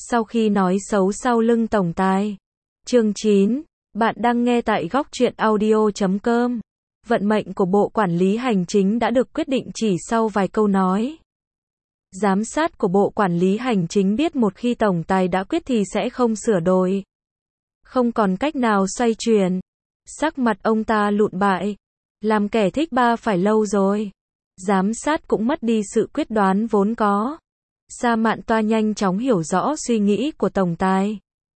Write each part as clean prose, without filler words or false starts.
Sau khi nói xấu sau lưng tổng tài. Chương 9. Bạn đang nghe tại góc truyện audio.com. Vận mệnh của Bộ Quản lý Hành chính đã được quyết định chỉ sau vài câu nói. Giám sát của Bộ Quản lý Hành chính biết một khi tổng tài đã quyết thì sẽ không sửa đổi. Không còn cách nào xoay chuyển. Sắc mặt ông ta lụn bại. Làm kẻ thích ba phải lâu rồi. Giám sát cũng mất đi sự quyết đoán vốn có. Sa Mạn Toa nhanh chóng hiểu rõ suy nghĩ của tổng tài.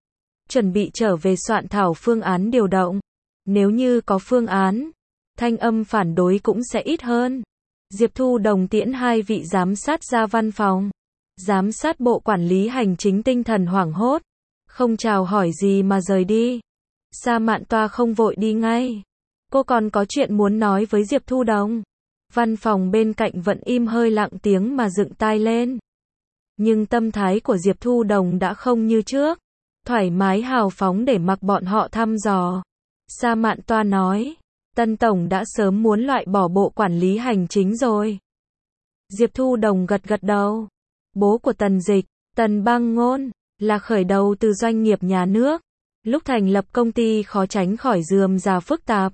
Chuẩn bị trở về soạn thảo phương án điều động. Nếu như có phương án, thanh âm phản đối cũng sẽ ít hơn. Diệp Thu Đồng tiễn hai vị giám sát ra văn phòng. Giám sát Bộ Quản lý Hành chính tinh thần hoảng hốt. Không chào hỏi gì mà rời đi. Sa Mạn Toa không vội đi ngay. Cô còn có chuyện muốn nói với Diệp Thu Đồng. Văn phòng bên cạnh vẫn im hơi lặng tiếng mà dựng tai lên. Nhưng tâm thái của Diệp Thu Đồng đã không như trước. Thoải mái hào phóng để mặc bọn họ thăm dò. Sa Mạn Toa nói. Tân Tổng đã sớm muốn loại bỏ Bộ Quản lý Hành chính rồi. Diệp Thu Đồng gật gật đầu. Bố của Tần Dịch, Tần Băng Ngôn, là khởi đầu từ doanh nghiệp nhà nước. Lúc thành lập công ty khó tránh khỏi rườm rà phức tạp.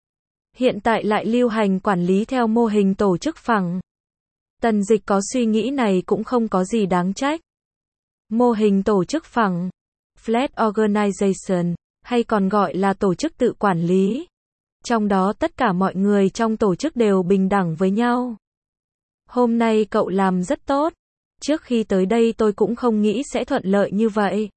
Hiện tại lại lưu hành quản lý theo mô hình tổ chức phẳng. Tần Dịch có suy nghĩ này cũng không có gì đáng trách. Mô hình tổ chức phẳng, flat organization, hay còn gọi là tổ chức tự quản lý. Trong đó tất cả mọi người trong tổ chức đều bình đẳng với nhau. Hôm nay cậu làm rất tốt. Trước khi tới đây tôi cũng không nghĩ sẽ thuận lợi như vậy.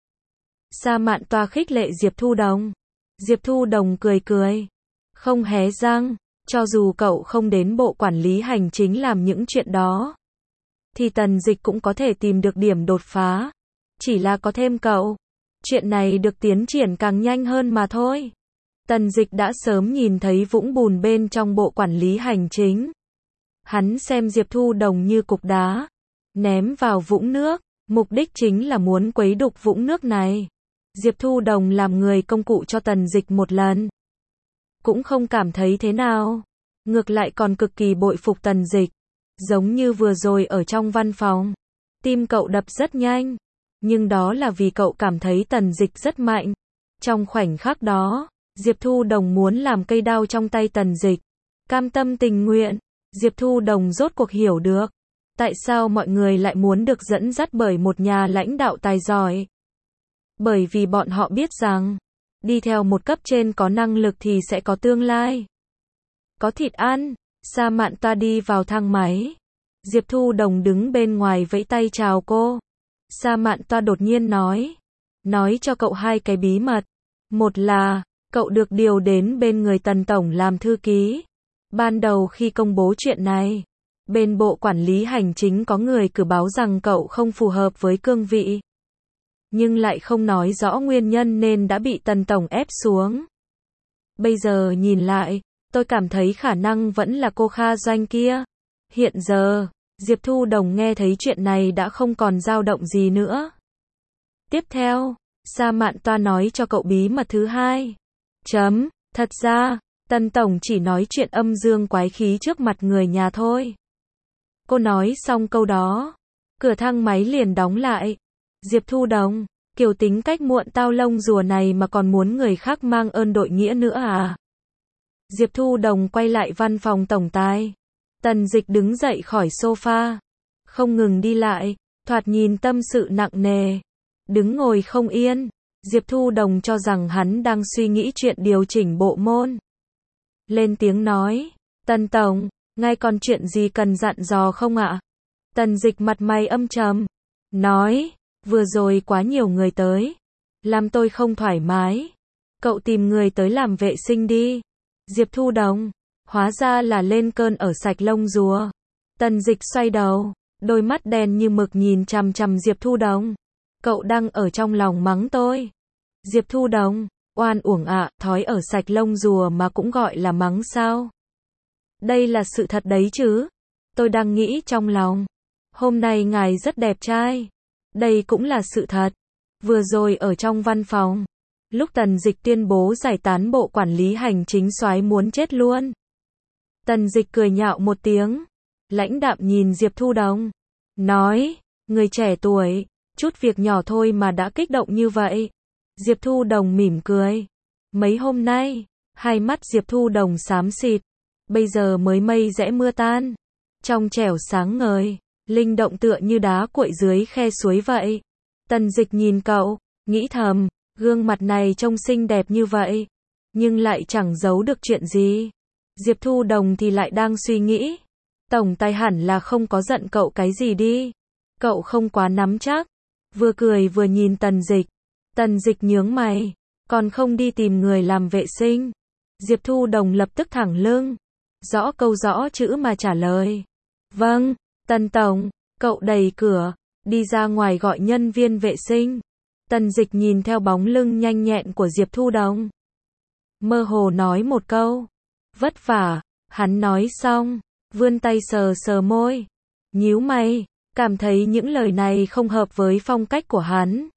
Sa Mạn Toa khích lệ Diệp Thu Đồng. Diệp Thu Đồng cười cười. Không hé răng, cho dù cậu không đến Bộ Quản lý Hành chính làm những chuyện đó, thì Tần Dịch cũng có thể tìm được điểm đột phá. Chỉ là có thêm cậu, chuyện này được tiến triển càng nhanh hơn mà thôi. Tần Dịch đã sớm nhìn thấy vũng bùn bên trong Bộ Quản lý Hành chính. Hắn xem Diệp Thu Đồng như cục đá, ném vào vũng nước, mục đích chính là muốn quấy đục vũng nước này. Diệp Thu Đồng làm người công cụ cho Tần Dịch một lần, cũng không cảm thấy thế nào. Ngược lại còn cực kỳ bội phục Tần Dịch. Giống như vừa rồi ở trong văn phòng, tim cậu đập rất nhanh. Nhưng đó là vì cậu cảm thấy Tần Dịch rất mạnh. Trong khoảnh khắc đó, Diệp Thu Đồng muốn làm cây đao trong tay Tần Dịch. Cam tâm tình nguyện. Diệp Thu Đồng rốt cuộc hiểu được tại sao mọi người lại muốn được dẫn dắt bởi một nhà lãnh đạo tài giỏi. Bởi vì bọn họ biết rằng đi theo một cấp trên có năng lực thì sẽ có tương lai. Có thịt ăn. Sa Mạn Toa đi vào thang máy. Diệp Thu Đồng đứng bên ngoài vẫy tay chào cô. Sa Mạn Toa đột nhiên nói. Nói cho cậu hai cái bí mật. Một là, cậu được điều đến bên người Tần Tổng làm thư ký. Ban đầu khi công bố chuyện này, bên Bộ Quản lý Hành chính có người cử báo rằng cậu không phù hợp với cương vị. Nhưng lại không nói rõ nguyên nhân nên đã bị Tần Tổng ép xuống. Bây giờ nhìn lại, tôi cảm thấy khả năng vẫn là cô Kha Doanh kia. Hiện giờ, Diệp Thu Đồng nghe thấy chuyện này đã không còn dao động gì nữa. Tiếp theo, Sa Mạn Toa nói cho cậu bí mật thứ hai. Thật ra, Tần Tổng chỉ nói chuyện âm dương quái khí trước mặt người nhà thôi. Cô nói xong câu đó, cửa thang máy liền đóng lại. Diệp Thu Đồng, kiểu tính cách muộn tao lông rùa này mà còn muốn người khác mang ơn đội nghĩa nữa à? Diệp Thu Đồng quay lại văn phòng tổng tài. Tần Dịch đứng dậy khỏi sofa, không ngừng đi lại, thoạt nhìn tâm sự nặng nề, đứng ngồi không yên. Diệp Thu Đồng cho rằng hắn đang suy nghĩ chuyện điều chỉnh bộ môn. Lên tiếng nói, Tần Tổng, ngài còn chuyện gì cần dặn dò không ạ? Tần Dịch mặt mày âm trầm, nói, vừa rồi quá nhiều người tới, làm tôi không thoải mái. Cậu tìm người tới làm vệ sinh đi. Diệp Thu Đồng, hóa ra là lên cơn ở sạch lông rùa. Tần Dịch xoay đầu, đôi mắt đen như mực nhìn chằm chằm Diệp Thu Đồng. Cậu đang ở trong lòng mắng tôi. Diệp Thu Đồng, oan uổng ạ, thói ở sạch lông rùa mà cũng gọi là mắng sao? Đây là sự thật đấy chứ. Tôi đang nghĩ trong lòng, hôm nay ngài rất đẹp trai. Đây cũng là sự thật. Vừa rồi ở trong văn phòng, lúc Tần Dịch tuyên bố giải tán Bộ Quản lý Hành chính soái muốn chết luôn. Tần Dịch cười nhạo một tiếng, lãnh đạm nhìn Diệp Thu Đồng, nói, người trẻ tuổi, Chút việc nhỏ thôi mà đã kích động như vậy. Diệp Thu Đồng mỉm cười. Mấy hôm nay, hai mắt Diệp Thu Đồng xám xịt. Bây giờ mới mây rẽ mưa tan. Trong trẻo sáng ngời, linh động tựa như đá cuội dưới khe suối vậy. Tần Dịch nhìn cậu, nghĩ thầm, gương mặt này trông xinh đẹp như vậy, nhưng lại chẳng giấu được chuyện gì. Diệp Thu Đồng thì lại đang suy nghĩ, tổng tài hẳn là không có giận cậu cái gì đi. Cậu không quá nắm chắc. Vừa cười vừa nhìn Tần Dịch. Tần Dịch nhướng mày, còn không đi tìm người làm vệ sinh. Diệp Thu Đồng lập tức thẳng lưng, rõ câu rõ chữ mà trả lời. Vâng, Tần tổng. Cậu đẩy cửa, đi ra ngoài gọi nhân viên vệ sinh. Tần Dịch nhìn theo bóng lưng nhanh nhẹn của Diệp Thu Đồng, mơ hồ nói một câu, vất vả. Hắn nói xong, vươn tay sờ sờ môi, nhíu mày, cảm thấy những lời này không hợp với phong cách của hắn.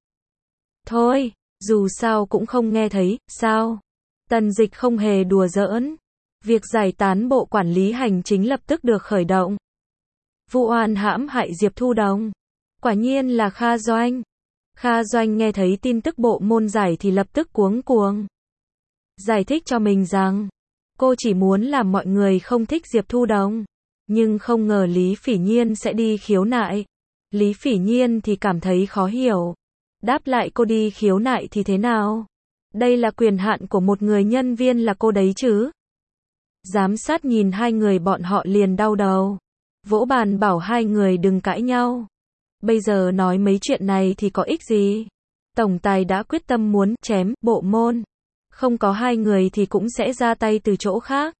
Thôi, dù sao cũng không nghe thấy, sao? Tần Dịch không hề đùa giỡn. Việc giải tán bộ quản lý hành chính lập tức được khởi động. Vụ oan hãm hại Diệp Thu Đồng. Quả nhiên là Kha Doanh. Kha Doanh nghe thấy tin tức bộ môn giải thì lập tức cuống cuồng. Giải thích cho mình rằng, cô chỉ muốn làm mọi người không thích Diệp Thu Đồng. Nhưng không ngờ Lý Phỉ Nhiên sẽ đi khiếu nại. Lý Phỉ Nhiên thì cảm thấy khó hiểu. Đáp lại cô đi khiếu nại thì thế nào? Đây là quyền hạn của một người nhân viên là cô đấy chứ. Giám sát nhìn hai người bọn họ liền đau đầu. Vỗ bàn bảo hai người đừng cãi nhau. Bây giờ nói mấy chuyện này thì có ích gì? Tổng tài đã quyết tâm muốn chém bộ môn. Không có hai người thì cũng sẽ ra tay từ chỗ khác.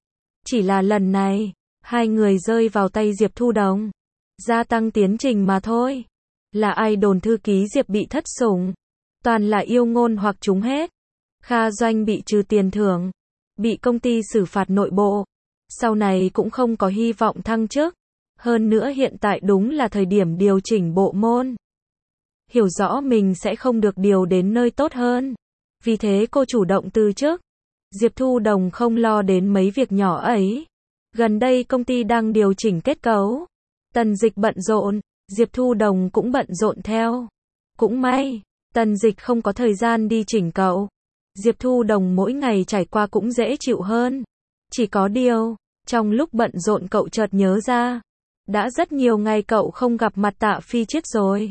Chỉ là lần này, hai người rơi vào tay Diệp Thu Đồng. Gia tăng tiến trình mà thôi. Là ai đồn thư ký Diệp bị thất sủng. Toàn là yêu ngôn hoặc trúng hết. Kha Doanh bị trừ tiền thưởng. Bị công ty xử phạt nội bộ. Sau này cũng không có hy vọng thăng chức. Hơn nữa hiện tại đúng là thời điểm điều chỉnh bộ môn. Hiểu rõ mình sẽ không được điều đến nơi tốt hơn. Vì thế cô chủ động từ chức. Diệp Thu Đồng không lo đến mấy việc nhỏ ấy. Gần đây công ty đang điều chỉnh kết cấu. Tần Dịch bận rộn, Diệp Thu Đồng cũng bận rộn theo. Cũng may, Tần Dịch không có thời gian đi chỉnh cậu. Diệp Thu Đồng mỗi ngày trải qua cũng dễ chịu hơn. Chỉ có điều, trong lúc bận rộn cậu chợt nhớ ra. Đã rất nhiều ngày cậu không gặp mặt Tạ Phi Chiết rồi.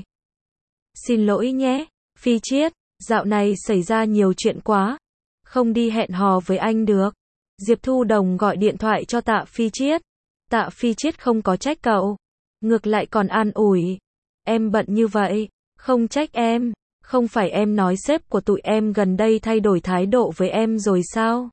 Xin lỗi nhé, Phi Chiết, dạo này xảy ra nhiều chuyện quá. Không đi hẹn hò với anh được. Diệp Thu Đồng gọi điện thoại cho Tạ Phi Chiết. Tạ Phi Chiết không có trách cậu. Ngược lại còn an ủi. Em bận như vậy, không trách em. Không phải em nói sếp của tụi em gần đây thay đổi thái độ với em rồi sao?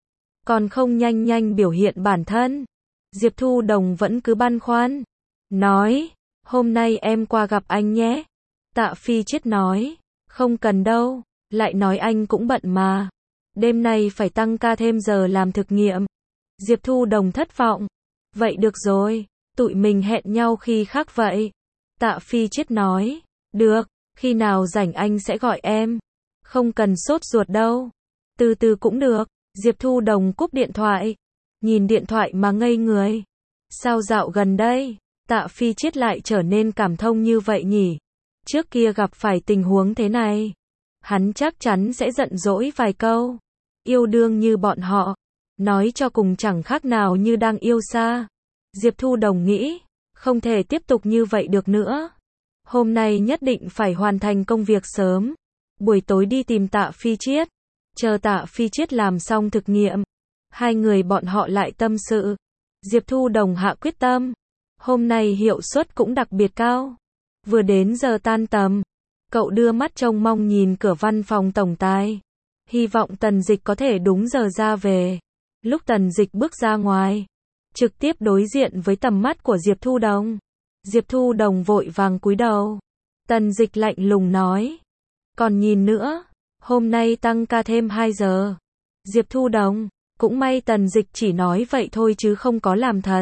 Còn không nhanh nhanh biểu hiện bản thân. Diệp Thu Đồng vẫn cứ băn khoăn. Nói, hôm nay em qua gặp anh nhé. Tạ Phi Chiết nói, không cần đâu. Lại nói anh cũng bận mà. Đêm nay phải tăng ca thêm giờ làm thực nghiệm. Diệp Thu Đồng thất vọng. Vậy được rồi, tụi mình hẹn nhau khi khác vậy. Tạ Phi Chiết nói, được, khi nào rảnh anh sẽ gọi em. Không cần sốt ruột đâu. Từ từ cũng được. Diệp Thu Đồng cúp điện thoại. Nhìn điện thoại mà ngây người. Sao dạo gần đây, Tạ Phi Chiết lại trở nên cảm thông như vậy nhỉ? Trước kia gặp phải tình huống thế này, hắn chắc chắn sẽ giận dỗi vài câu. Yêu đương như bọn họ, nói cho cùng chẳng khác nào như đang yêu xa. Diệp Thu Đồng nghĩ, không thể tiếp tục như vậy được nữa. Hôm nay nhất định phải hoàn thành công việc sớm. Buổi tối đi tìm Tạ Phi Chiết. Chờ Tạ Phi Chiết làm xong thực nghiệm. Hai người bọn họ lại tâm sự. Diệp Thu Đồng hạ quyết tâm. Hôm nay hiệu suất cũng đặc biệt cao. Vừa đến giờ tan tầm, cậu đưa mắt trông mong nhìn cửa văn phòng tổng tài. Hy vọng Tần Dịch có thể đúng giờ ra về. Lúc Tần Dịch bước ra ngoài, trực tiếp đối diện với tầm mắt của Diệp Thu Đồng. Diệp Thu Đồng vội vàng cúi đầu. Tần Dịch lạnh lùng nói. Còn nhìn nữa, hôm nay tăng ca thêm 2 giờ. Diệp Thu Đồng, cũng may Tần Dịch chỉ nói vậy thôi chứ không có làm thật.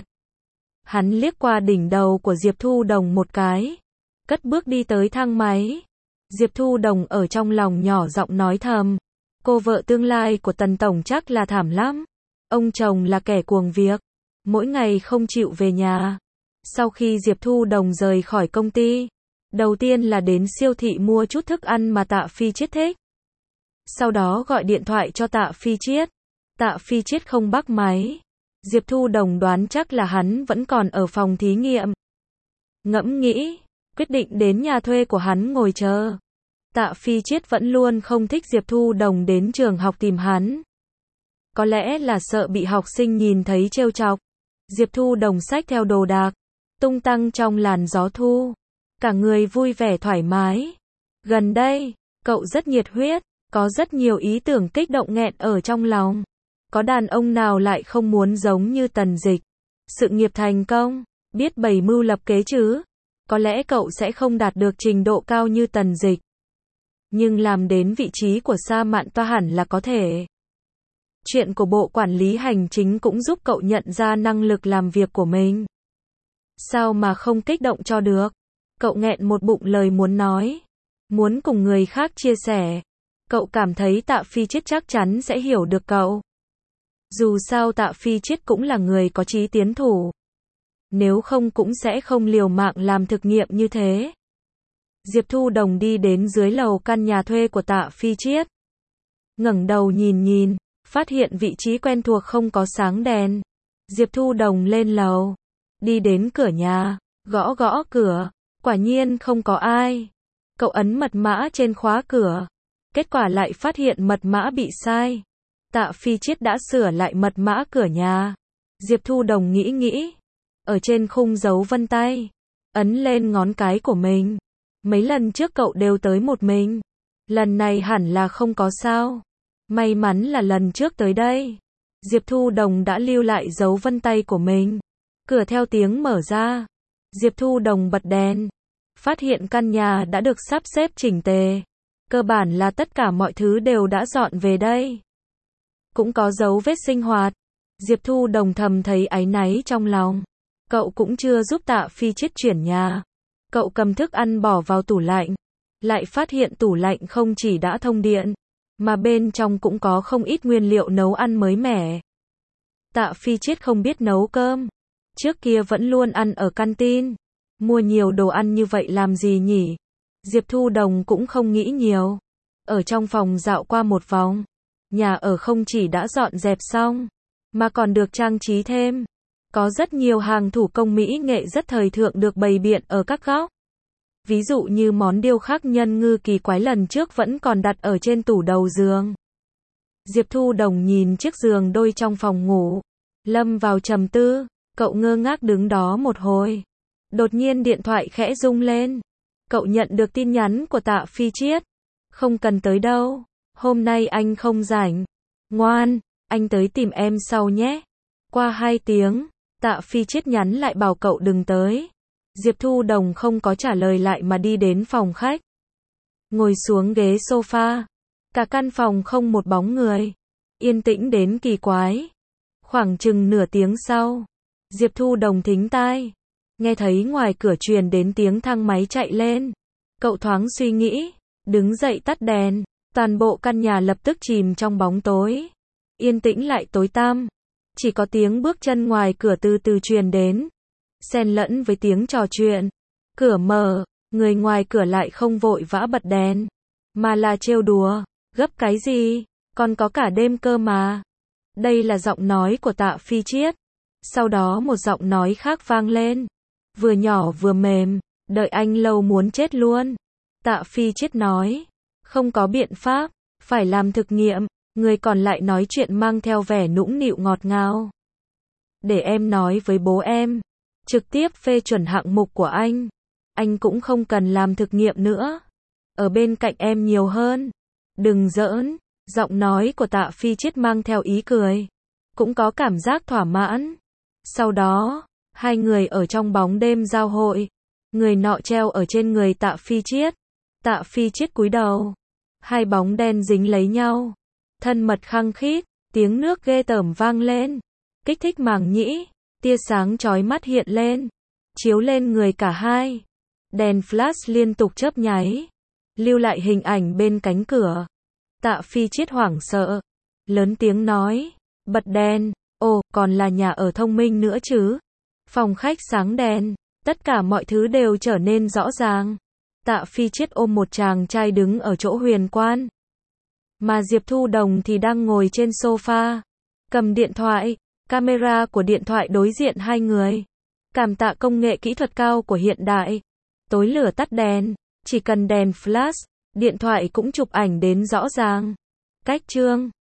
Hắn liếc qua đỉnh đầu của Diệp Thu Đồng một cái. Cất bước đi tới thang máy. Diệp Thu Đồng ở trong lòng nhỏ giọng nói thầm. Cô vợ tương lai của Tần Tổng chắc là thảm lắm. Ông chồng là kẻ cuồng việc. Mỗi ngày không chịu về nhà. Sau khi Diệp Thu Đồng rời khỏi công ty, Đầu tiên là đến siêu thị mua chút thức ăn mà Tạ Phi Chiết thích. Sau đó gọi điện thoại cho Tạ Phi Chiết. Tạ Phi Chiết không bắt máy. Diệp Thu Đồng đoán chắc là hắn vẫn còn ở phòng thí nghiệm. Ngẫm nghĩ, quyết định đến nhà thuê của hắn ngồi chờ. Tạ Phi Chiết vẫn luôn không thích Diệp Thu Đồng đến trường học tìm hắn. Có lẽ là sợ bị học sinh nhìn thấy trêu chọc. Diệp Thu Đồng xách theo đồ đạc, tung tăng trong làn gió thu. Cả người vui vẻ thoải mái. Gần đây, cậu rất nhiệt huyết, có rất nhiều ý tưởng kích động nghẹn ở trong lòng. Có đàn ông nào lại không muốn giống như Tần Dịch? Sự nghiệp thành công, biết bày mưu lập kế chứ? Có lẽ cậu sẽ không đạt được trình độ cao như Tần Dịch. Nhưng làm đến vị trí của Sa Mạn Toa hẳn là có thể. Chuyện của Bộ Quản lý Hành chính cũng giúp cậu nhận ra năng lực làm việc của mình. Sao mà không kích động cho được? Cậu nghẹn một bụng lời muốn nói. Muốn cùng người khác chia sẻ. Cậu cảm thấy Tạ Phi Chiết chắc chắn sẽ hiểu được cậu. Dù sao Tạ Phi Chiết cũng là người có chí tiến thủ. Nếu không cũng sẽ không liều mạng làm thực nghiệm như thế. Diệp Thu Đồng đi đến dưới lầu căn nhà thuê của Tạ Phi Chiết. Ngẩng đầu nhìn, phát hiện vị trí quen thuộc không có sáng đèn. Diệp Thu Đồng lên lầu, đi đến cửa nhà, gõ gõ cửa, quả nhiên không có ai. Cậu ấn mật mã trên khóa cửa, kết quả lại phát hiện mật mã bị sai. Tạ Phi Chiết đã sửa lại mật mã cửa nhà. Diệp Thu Đồng nghĩ, ở trên khung dấu vân tay, ấn lên ngón cái của mình. Mấy lần trước cậu đều tới một mình, lần này hẳn là không có sao. May mắn là lần trước tới đây, Diệp Thu Đồng đã lưu lại dấu vân tay của mình. Cửa theo tiếng mở ra, Diệp Thu Đồng bật đèn, phát hiện căn nhà đã được sắp xếp chỉnh tề. Cơ bản là tất cả mọi thứ đều đã dọn về đây. Cũng có dấu vết sinh hoạt. Diệp Thu Đồng thầm thấy áy náy trong lòng. Cậu cũng chưa giúp Tạ Phi Chiết chuyển nhà. Cậu cầm thức ăn bỏ vào tủ lạnh. Lại phát hiện tủ lạnh không chỉ đã thông điện, mà bên trong cũng có không ít nguyên liệu nấu ăn mới mẻ. Tạ Phi Chiết không biết nấu cơm. Trước kia vẫn luôn ăn ở canteen. Mua nhiều đồ ăn như vậy làm gì nhỉ? Diệp Thu Đồng cũng không nghĩ nhiều. Ở trong phòng dạo qua một vòng. Nhà ở không chỉ đã dọn dẹp xong, mà còn được trang trí thêm. Có rất nhiều hàng thủ công mỹ nghệ rất thời thượng được bày biện ở các góc. Ví dụ như món điêu khắc nhân ngư kỳ quái lần trước vẫn còn đặt ở trên tủ đầu giường. Diệp Thu Đồng nhìn chiếc giường đôi trong phòng ngủ, lâm vào trầm tư. Cậu ngơ ngác đứng đó một hồi. Đột nhiên điện thoại khẽ rung lên. Cậu nhận được tin nhắn của Tạ Phi Chiết. Không cần tới đâu, hôm nay anh không rảnh. Ngoan, anh tới tìm em sau nhé. Qua 2 tiếng, Tạ Phi Chiết nhắn lại bảo cậu đừng tới. Diệp Thu Đồng không có trả lời lại mà đi đến phòng khách. Ngồi xuống ghế sofa. Cả căn phòng không một bóng người. Yên tĩnh đến kỳ quái. Khoảng chừng nửa tiếng sau, Diệp Thu Đồng thính tai. Nghe thấy ngoài cửa truyền đến tiếng thang máy chạy lên. Cậu thoáng suy nghĩ, đứng dậy tắt đèn. Toàn bộ căn nhà lập tức chìm trong bóng tối. Yên tĩnh lại tối tăm. Chỉ có tiếng bước chân ngoài cửa từ từ truyền đến, xen lẫn với tiếng trò chuyện. Cửa mở, người ngoài cửa lại không vội vã bật đèn, mà là trêu đùa. Gấp cái gì, còn có cả đêm cơ mà. Đây là giọng nói của Tạ Phi Chiết. Sau đó một giọng nói khác vang lên, vừa nhỏ vừa mềm, đợi anh lâu muốn chết luôn. Tạ Phi Chiết nói, không có biện pháp, phải làm thực nghiệm. Người còn lại nói chuyện mang theo vẻ nũng nịu ngọt ngào. Để em nói với bố em, trực tiếp phê chuẩn hạng mục của anh. Anh cũng không cần làm thực nghiệm nữa. Ở bên cạnh em nhiều hơn. Đừng giỡn. Giọng nói của Tạ Phi Chiết mang theo ý cười. Cũng có cảm giác thỏa mãn. Sau đó, hai người ở trong bóng đêm giao hội. Người nọ treo ở trên người Tạ Phi Chiết. Tạ Phi Chiết cúi đầu. Hai bóng đen dính lấy nhau. Thân mật khăng khít, tiếng nước ghê tởm vang lên. Kích thích màng nhĩ, tia sáng chói mắt hiện lên. Chiếu lên người cả hai. Đèn flash liên tục chớp nháy. Lưu lại hình ảnh bên cánh cửa. Tạ Phi Chiết hoảng sợ. Lớn tiếng nói. Bật đèn. Ồ, còn là nhà ở thông minh nữa chứ. Phòng khách sáng đèn. Tất cả mọi thứ đều trở nên rõ ràng. Tạ Phi Chiết ôm một chàng trai đứng ở chỗ huyền quan. Mà Diệp Thu Đồng thì đang ngồi trên sofa, cầm điện thoại, camera của điện thoại đối diện hai người. Cảm tạ công nghệ kỹ thuật cao của hiện đại. Tối lửa tắt đèn, chỉ cần đèn flash, điện thoại cũng chụp ảnh đến rõ ràng. Cách chương